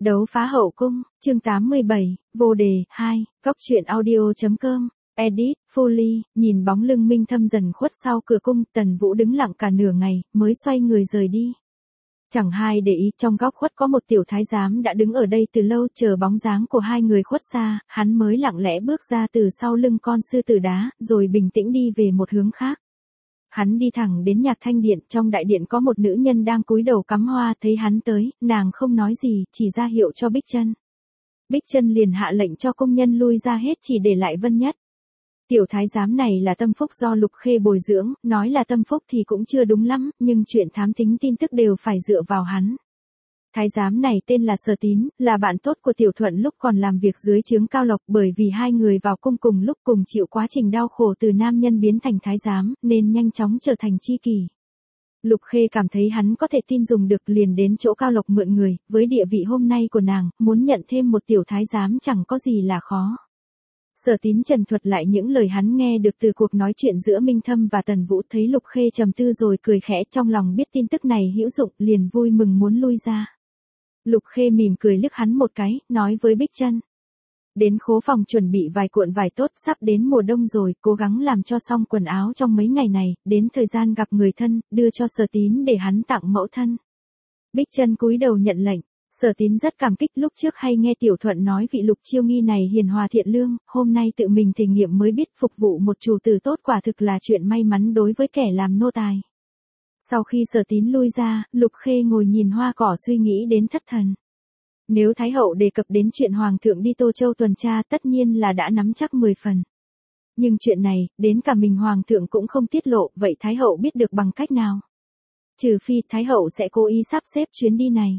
Đấu phá hậu cung, chương 87, vô đề, 2, góc truyện audio.com, edit, Foley, nhìn bóng lưng Minh Thâm dần khuất sau cửa cung, Tần Vũ đứng lặng cả nửa ngày, mới xoay người rời đi. Chẳng hai để ý, trong góc khuất có một tiểu thái giám đã đứng ở đây từ lâu, chờ bóng dáng của hai người khuất xa, hắn mới lặng lẽ bước ra từ sau lưng con sư tử đá, rồi bình tĩnh đi về một hướng khác. Hắn đi thẳng đến Nhạc Thanh Điện, trong đại điện có một nữ nhân đang cúi đầu cắm hoa, thấy hắn tới, nàng không nói gì, chỉ ra hiệu cho Bích Chân. Bích Chân liền hạ lệnh cho công nhân lui ra hết, chỉ để lại Vân Nhất. Tiểu thái giám này là tâm phúc do Lục Khê bồi dưỡng, nói là tâm phúc thì cũng chưa đúng lắm, nhưng chuyện thám thính tin tức đều phải dựa vào hắn. Thái giám này tên là Sở Tín, là bạn tốt của Tiểu Thuận lúc còn làm việc dưới trướng Cao Lộc, bởi vì hai người vào cung cùng lúc cùng chịu quá trình đau khổ từ nam nhân biến thành thái giám, nên nhanh chóng trở thành tri kỷ. Lục Khê cảm thấy hắn có thể tin dùng được, liền đến chỗ Cao Lộc mượn người, với địa vị hôm nay của nàng, muốn nhận thêm một tiểu thái giám chẳng có gì là khó. Sở Tín trần thuật lại những lời hắn nghe được từ cuộc nói chuyện giữa Minh Thâm và Tần Vũ, thấy Lục Khê trầm tư rồi cười khẽ, trong lòng biết tin tức này hữu dụng, liền vui mừng muốn lui ra. Lục Khê mỉm cười liếc hắn một cái, nói với Bích Chân: đến khố phòng chuẩn bị vài cuộn vải tốt, sắp đến mùa đông rồi, cố gắng làm cho xong quần áo trong mấy ngày này, đến thời gian gặp người thân, đưa cho Sở Tín để hắn tặng mẫu thân. Bích Chân cúi đầu nhận lệnh. Sở Tín rất cảm kích, lúc trước hay nghe Tiểu Thuận nói vị Lục Chiêu Nghi này hiền hòa thiện lương, hôm nay tự mình thể nghiệm mới biết phục vụ một chủ tử tốt quả thực là chuyện may mắn đối với kẻ làm nô tài. Sau khi Sở Tín lui ra, Lục Khê ngồi nhìn hoa cỏ suy nghĩ đến thất thần. Nếu Thái Hậu đề cập đến chuyện Hoàng thượng đi Tô Châu tuần tra, tất nhiên là đã nắm chắc 10 phần. Nhưng chuyện này, đến cả mình Hoàng thượng cũng không tiết lộ, vậy Thái Hậu biết được bằng cách nào? Trừ phi Thái Hậu sẽ cố ý sắp xếp chuyến đi này.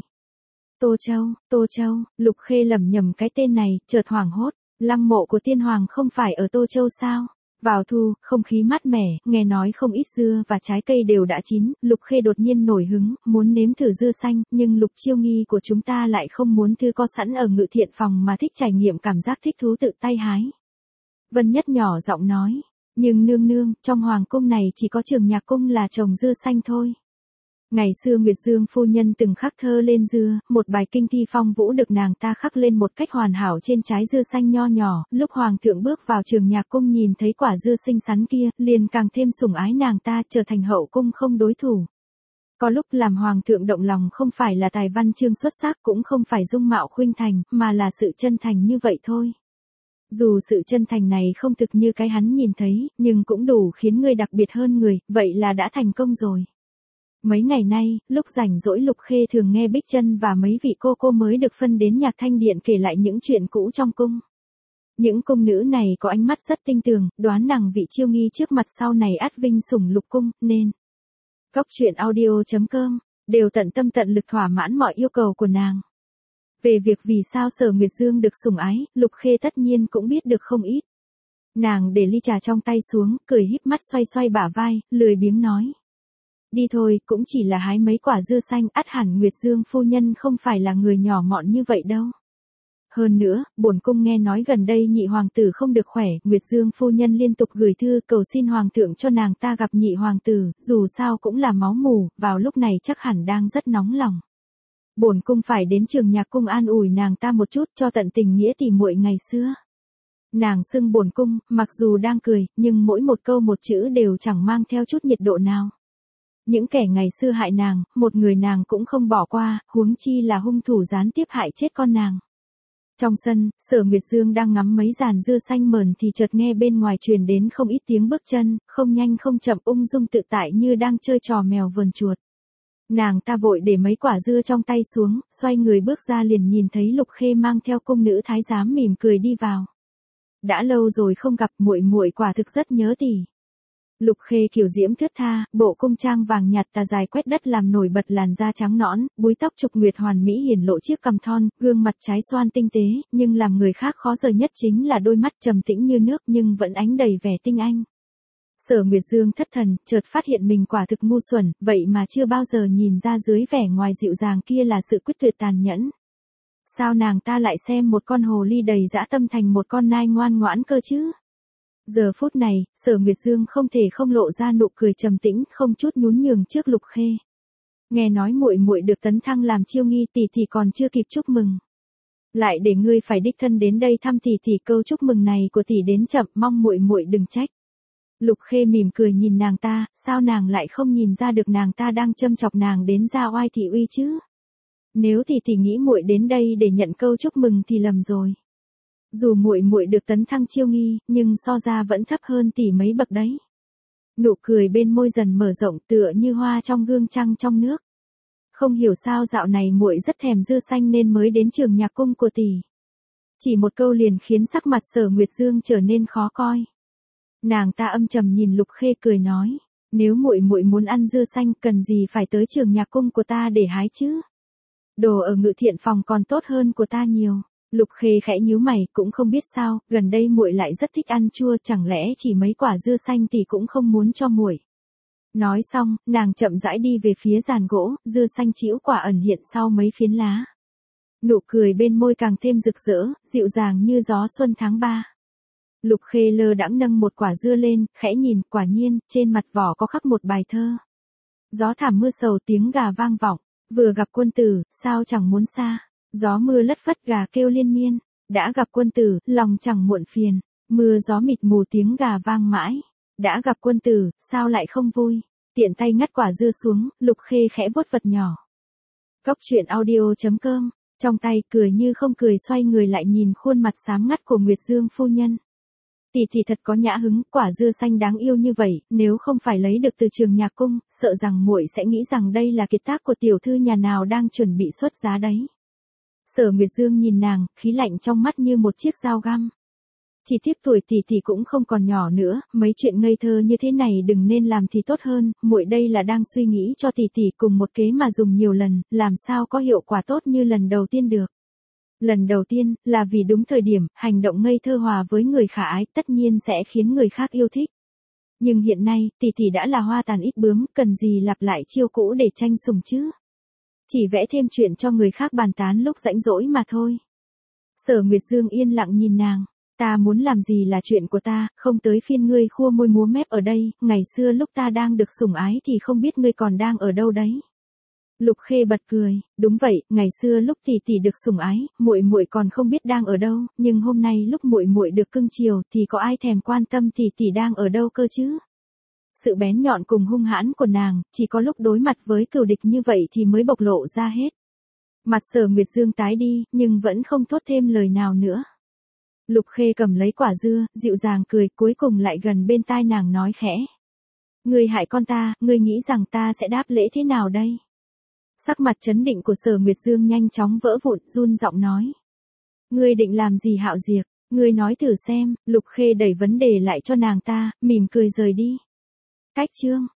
Tô Châu, Lục Khê lẩm nhẩm cái tên này, chợt hoảng hốt, lăng mộ của tiên hoàng không phải ở Tô Châu sao? Vào thu, không khí mát mẻ, nghe nói không ít dưa và trái cây đều đã chín, Lục Khê đột nhiên nổi hứng, muốn nếm thử dưa xanh, nhưng Lục Chiêu Nghi của chúng ta lại không muốn thư có sẵn ở Ngự Thiện phòng mà thích trải nghiệm cảm giác thích thú tự tay hái. Vân Nhất nhỏ giọng nói, nhưng nương nương, trong hoàng cung này chỉ có Trường Nhạc cung là trồng dưa xanh thôi. Ngày xưa Nguyệt Dương phu nhân từng khắc thơ lên dưa, một bài kinh thi phong vũ được nàng ta khắc lên một cách hoàn hảo trên trái dưa xanh nho nhỏ, lúc Hoàng thượng bước vào Trường Nhạc cung nhìn thấy quả dưa xinh xắn kia, liền càng thêm sủng ái nàng ta, trở thành hậu cung không đối thủ. Có lúc làm Hoàng thượng động lòng không phải là tài văn chương xuất sắc, cũng không phải dung mạo khuynh thành, mà là sự chân thành như vậy thôi. Dù sự chân thành này không thực như cái hắn nhìn thấy, nhưng cũng đủ khiến người đặc biệt hơn người, vậy là đã thành công rồi. Mấy ngày nay, lúc rảnh rỗi Lục Khê thường nghe Bích Chân và mấy vị cô mới được phân đến Nhạc Thanh Điện kể lại những chuyện cũ trong cung. Những cung nữ này có ánh mắt rất tinh tường, đoán nàng vị Chiêu Nghi trước mặt sau này ắt vinh sủng lục cung, nên góc truyện audio.com đều tận tâm tận lực thỏa mãn mọi yêu cầu của nàng. Về việc vì sao Sở Nguyệt Dương được sủng ái, Lục Khê tất nhiên cũng biết được không ít. Nàng để ly trà trong tay xuống, cười híp mắt xoay xoay bả vai, lười biếng nói: đi thôi, cũng chỉ là hái mấy quả dưa xanh, ắt hẳn Nguyệt Dương phu nhân không phải là người nhỏ mọn như vậy đâu. Hơn nữa, bổn cung nghe nói gần đây nhị hoàng tử không được khỏe, Nguyệt Dương phu nhân liên tục gửi thư cầu xin hoàng thượng cho nàng ta gặp nhị hoàng tử, dù sao cũng là máu mủ, vào lúc này chắc hẳn đang rất nóng lòng. Bổn cung phải đến Trường Nhạc cung an ủi nàng ta một chút cho tận tình nghĩa tỉ muội ngày xưa. Nàng xưng bổn cung, mặc dù đang cười, nhưng mỗi một câu một chữ đều chẳng mang theo chút nhiệt độ nào. Những kẻ ngày xưa hại nàng, một người nàng cũng không bỏ qua, huống chi là hung thủ gián tiếp hại chết con nàng. Trong sân, Sở Nguyệt Dương đang ngắm mấy giàn dưa xanh mờn thì chợt nghe bên ngoài truyền đến không ít tiếng bước chân, không nhanh không chậm, ung dung tự tại như đang chơi trò mèo vờn chuột. Nàng ta vội để mấy quả dưa trong tay xuống, xoay người bước ra liền nhìn thấy Lục Khê mang theo cung nữ thái giám mỉm cười đi vào. Đã lâu rồi không gặp, muội muội quả thực rất nhớ tỷ. Lục Khê kiều diễm thướt tha, bộ cung trang vàng nhạt tà dài quét đất làm nổi bật làn da trắng nõn, búi tóc trục nguyệt hoàn mỹ hiển lộ chiếc cằm thon, gương mặt trái xoan tinh tế, nhưng làm người khác khó rời nhất chính là đôi mắt trầm tĩnh như nước nhưng vẫn ánh đầy vẻ tinh anh. Sở Nguyệt Dương thất thần, chợt phát hiện mình quả thực ngu xuẩn, vậy mà chưa bao giờ nhìn ra dưới vẻ ngoài dịu dàng kia là sự quyết tuyệt tàn nhẫn. Sao nàng ta lại xem một con hồ ly đầy dã tâm thành một con nai ngoan ngoãn cơ chứ? Giờ phút này, Sở Nguyệt Dương không thể không lộ ra nụ cười trầm tĩnh, không chút nhún nhường trước Lục Khê. Nghe nói muội muội được tấn thăng làm Chiêu Nghi, tỷ tỷ còn chưa kịp chúc mừng. Lại để ngươi phải đích thân đến đây thăm tỷ, câu chúc mừng này của tỷ đến chậm, mong muội muội đừng trách. Lục Khê mỉm cười nhìn nàng ta, sao nàng lại không nhìn ra được nàng ta đang châm chọc nàng đến ra oai thị uy chứ? Nếu tỷ nghĩ muội đến đây để nhận câu chúc mừng thì lầm rồi. Dù muội muội được tấn thăng chiêu nghi, nhưng so ra vẫn thấp hơn tỷ mấy bậc đấy. Nụ cười bên môi dần mở rộng tựa như hoa trong gương trăng trong nước. Không hiểu sao dạo này muội rất thèm dưa xanh nên mới đến trường nhạc cung của tỷ. Chỉ một câu liền khiến sắc mặt Sở Nguyệt Dương trở nên khó coi. Nàng ta âm trầm nhìn Lục Khê cười nói, nếu muội muội muốn ăn dưa xanh cần gì phải tới trường nhạc cung của ta để hái chứ? Đồ ở Ngự Thiện phòng còn tốt hơn của ta nhiều. Lục Khê khẽ nhíu mày, cũng không biết sao, gần đây muội lại rất thích ăn chua, chẳng lẽ chỉ mấy quả dưa xanh tỷ cũng không muốn cho muội. Nói xong, nàng chậm rãi đi về phía giàn gỗ, dưa xanh trĩu quả ẩn hiện sau mấy phiến lá. Nụ cười bên môi càng thêm rực rỡ, dịu dàng như gió xuân tháng 3. Lục Khê lơ đãng nâng một quả dưa lên, khẽ nhìn, quả nhiên, trên mặt vỏ có khắc một bài thơ. Gió thảm mưa sầu tiếng gà vang vọng, vừa gặp quân tử, sao chẳng muốn xa. Gió mưa lất phất gà kêu liên miên, đã gặp quân tử, lòng chẳng muộn phiền. Mưa gió mịt mù tiếng gà vang mãi, đã gặp quân tử, sao lại không vui. Tiện tay ngắt quả dưa xuống, Lục Khê khẽ vuốt vật nhỏ. Cốc truyện audio.com, trong tay cười như không cười xoay người lại nhìn khuôn mặt xám ngắt của Nguyệt Dương phu nhân. Tỷ thật có nhã hứng, quả dưa xanh đáng yêu như vậy, nếu không phải lấy được từ trường nhạc cung, sợ rằng muội sẽ nghĩ rằng đây là kiệt tác của tiểu thư nhà nào đang chuẩn bị xuất giá đấy. Sở Nguyệt Dương nhìn nàng, khí lạnh trong mắt như một chiếc dao găm. Chỉ tiếc tuổi tỷ cũng không còn nhỏ nữa, mấy chuyện ngây thơ như thế này đừng nên làm thì tốt hơn, muội đây là đang suy nghĩ cho tỷ cùng một kế mà dùng nhiều lần, làm sao có hiệu quả tốt như lần đầu tiên được. Lần đầu tiên, là vì đúng thời điểm, hành động ngây thơ hòa với người khả ái, tất nhiên sẽ khiến người khác yêu thích. Nhưng hiện nay, tỷ đã là hoa tàn ít bướm, cần gì lặp lại chiêu cũ để tranh sủng chứ? Chỉ vẽ thêm chuyện cho người khác bàn tán lúc rãnh rỗi mà thôi. Sở Nguyệt Dương yên lặng nhìn nàng. Ta muốn làm gì là chuyện của ta, không tới phiên ngươi khua môi múa mép ở đây, ngày xưa lúc ta đang được sủng ái thì không biết ngươi còn đang ở đâu đấy. Lục Khê bật cười, đúng vậy, ngày xưa lúc tỷ được sủng ái, muội còn không biết đang ở đâu, nhưng hôm nay lúc muội được cưng chiều thì có ai thèm quan tâm tỷ đang ở đâu cơ chứ? Sự bén nhọn cùng hung hãn của nàng, chỉ có lúc đối mặt với cừu địch như vậy thì mới bộc lộ ra hết. Mặt Sở Nguyệt Dương tái đi, nhưng vẫn không thốt thêm lời nào nữa. Lục Khê cầm lấy quả dưa, dịu dàng cười, cuối cùng lại gần bên tai nàng nói khẽ. Ngươi hại con ta, ngươi nghĩ rằng ta sẽ đáp lễ thế nào đây? Sắc mặt trấn định của Sở Nguyệt Dương nhanh chóng vỡ vụn, run giọng nói. Ngươi định làm gì Hạo Diệp, ngươi nói thử xem. Lục Khê đẩy vấn đề lại cho nàng ta, mỉm cười rời đi. Cách chương